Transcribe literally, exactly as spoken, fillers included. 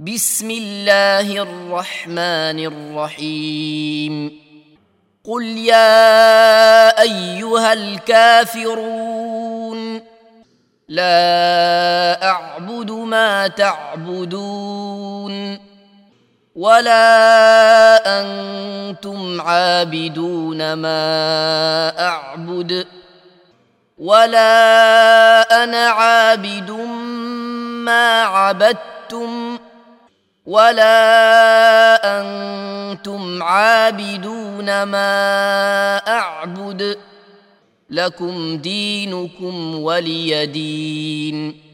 بسم الله الرحمن الرحيم قل يا أيها الكافرون لا أعبد ما تعبدون ولا أنتم عابدون ما أعبد ولا أنا عابد ما عبدتم ولا أنتم عابدون ما أعبد لكم دينكم ولي دين.